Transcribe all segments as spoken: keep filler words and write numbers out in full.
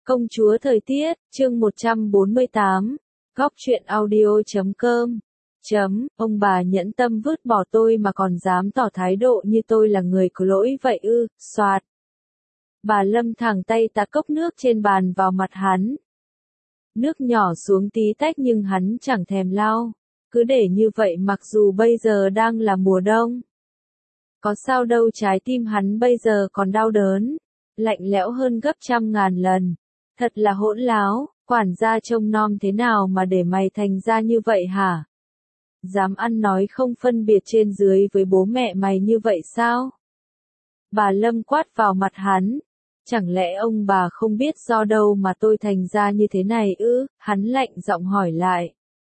Công chúa thời tiết, chương một trăm bốn mươi tám, góc truyện audio chấm com. Chấm, ông bà nhẫn tâm vứt bỏ tôi mà còn dám tỏ thái độ như tôi là người có lỗi vậy ư, soạt. Bà Lâm thẳng tay tạt cốc nước trên bàn vào mặt hắn. Nước nhỏ xuống tí tách nhưng hắn chẳng thèm lau, cứ để như vậy mặc dù bây giờ đang là mùa đông. Có sao đâu, trái tim hắn bây giờ còn đau đớn, lạnh lẽo hơn gấp trăm ngàn lần. Thật là hỗn láo, quản gia trông nom thế nào mà để mày thành ra như vậy hả? Dám ăn nói không phân biệt trên dưới với bố mẹ mày như vậy sao? Bà Lâm quát vào mặt hắn. Chẳng lẽ ông bà không biết do đâu mà tôi thành ra như thế này ư? Hắn lạnh giọng hỏi lại.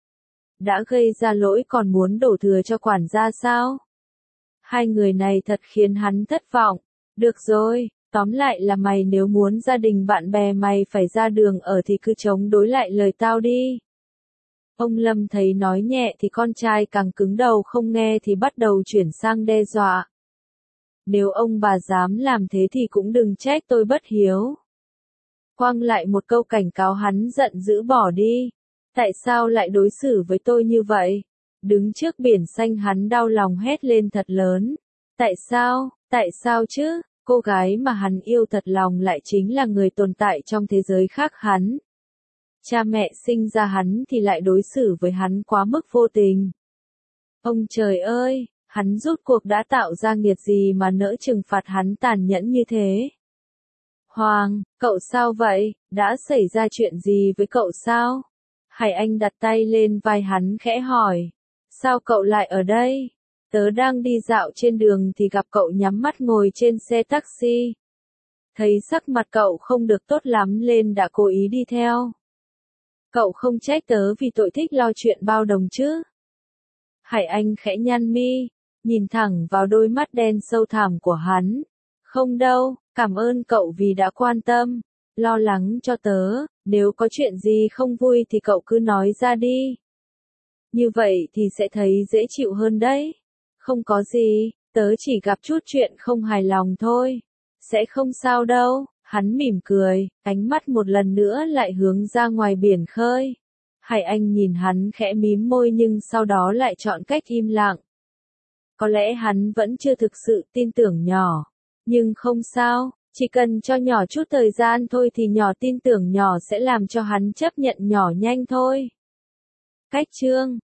Đã gây ra lỗi còn muốn đổ thừa cho quản gia sao? Hai người này thật khiến hắn thất vọng. Được rồi, tóm lại là mày nếu muốn gia đình bạn bè mày phải ra đường ở thì cứ chống đối lại lời tao đi. Ông Lâm thấy nói nhẹ thì con trai càng cứng đầu, không nghe thì bắt đầu chuyển sang đe dọa. Nếu ông bà dám làm thế thì cũng đừng trách tôi bất hiếu. Quăng lại một câu cảnh cáo, hắn giận dữ bỏ đi. Tại sao lại đối xử với tôi như vậy? Đứng trước biển xanh hắn đau lòng hét lên thật lớn. Tại sao, tại sao chứ? Cô gái mà hắn yêu thật lòng lại chính là người tồn tại trong thế giới khác hắn. Cha mẹ sinh ra hắn thì lại đối xử với hắn quá mức vô tình. Ông trời ơi, hắn rốt cuộc đã tạo ra nghiệt gì mà nỡ trừng phạt hắn tàn nhẫn như thế? Hoàng, cậu sao vậy? Đã xảy ra chuyện gì với cậu sao? Hải Anh đặt tay lên vai hắn khẽ hỏi. Sao cậu lại ở đây? Tớ đang đi dạo trên đường thì gặp cậu nhắm mắt ngồi trên xe taxi. Thấy sắc mặt cậu không được tốt lắm nên đã cố ý đi theo. Cậu không trách tớ vì tội thích lo chuyện bao đồng chứ? Hải Anh khẽ nhăn mi, nhìn thẳng vào đôi mắt đen sâu thẳm của hắn. Không đâu, cảm ơn cậu vì đã quan tâm, lo lắng cho tớ, nếu có chuyện gì không vui thì cậu cứ nói ra đi. Như vậy thì sẽ thấy dễ chịu hơn đấy. Không có gì, tớ chỉ gặp chút chuyện không hài lòng thôi. Sẽ không sao đâu, hắn mỉm cười, ánh mắt một lần nữa lại hướng ra ngoài biển khơi. Hải Anh nhìn hắn khẽ mím môi nhưng sau đó lại chọn cách im lặng. Có lẽ hắn vẫn chưa thực sự tin tưởng nhỏ. Nhưng không sao, chỉ cần cho nhỏ chút thời gian thôi thì nhỏ tin tưởng nhỏ sẽ làm cho hắn chấp nhận nhỏ nhanh thôi. Cách chương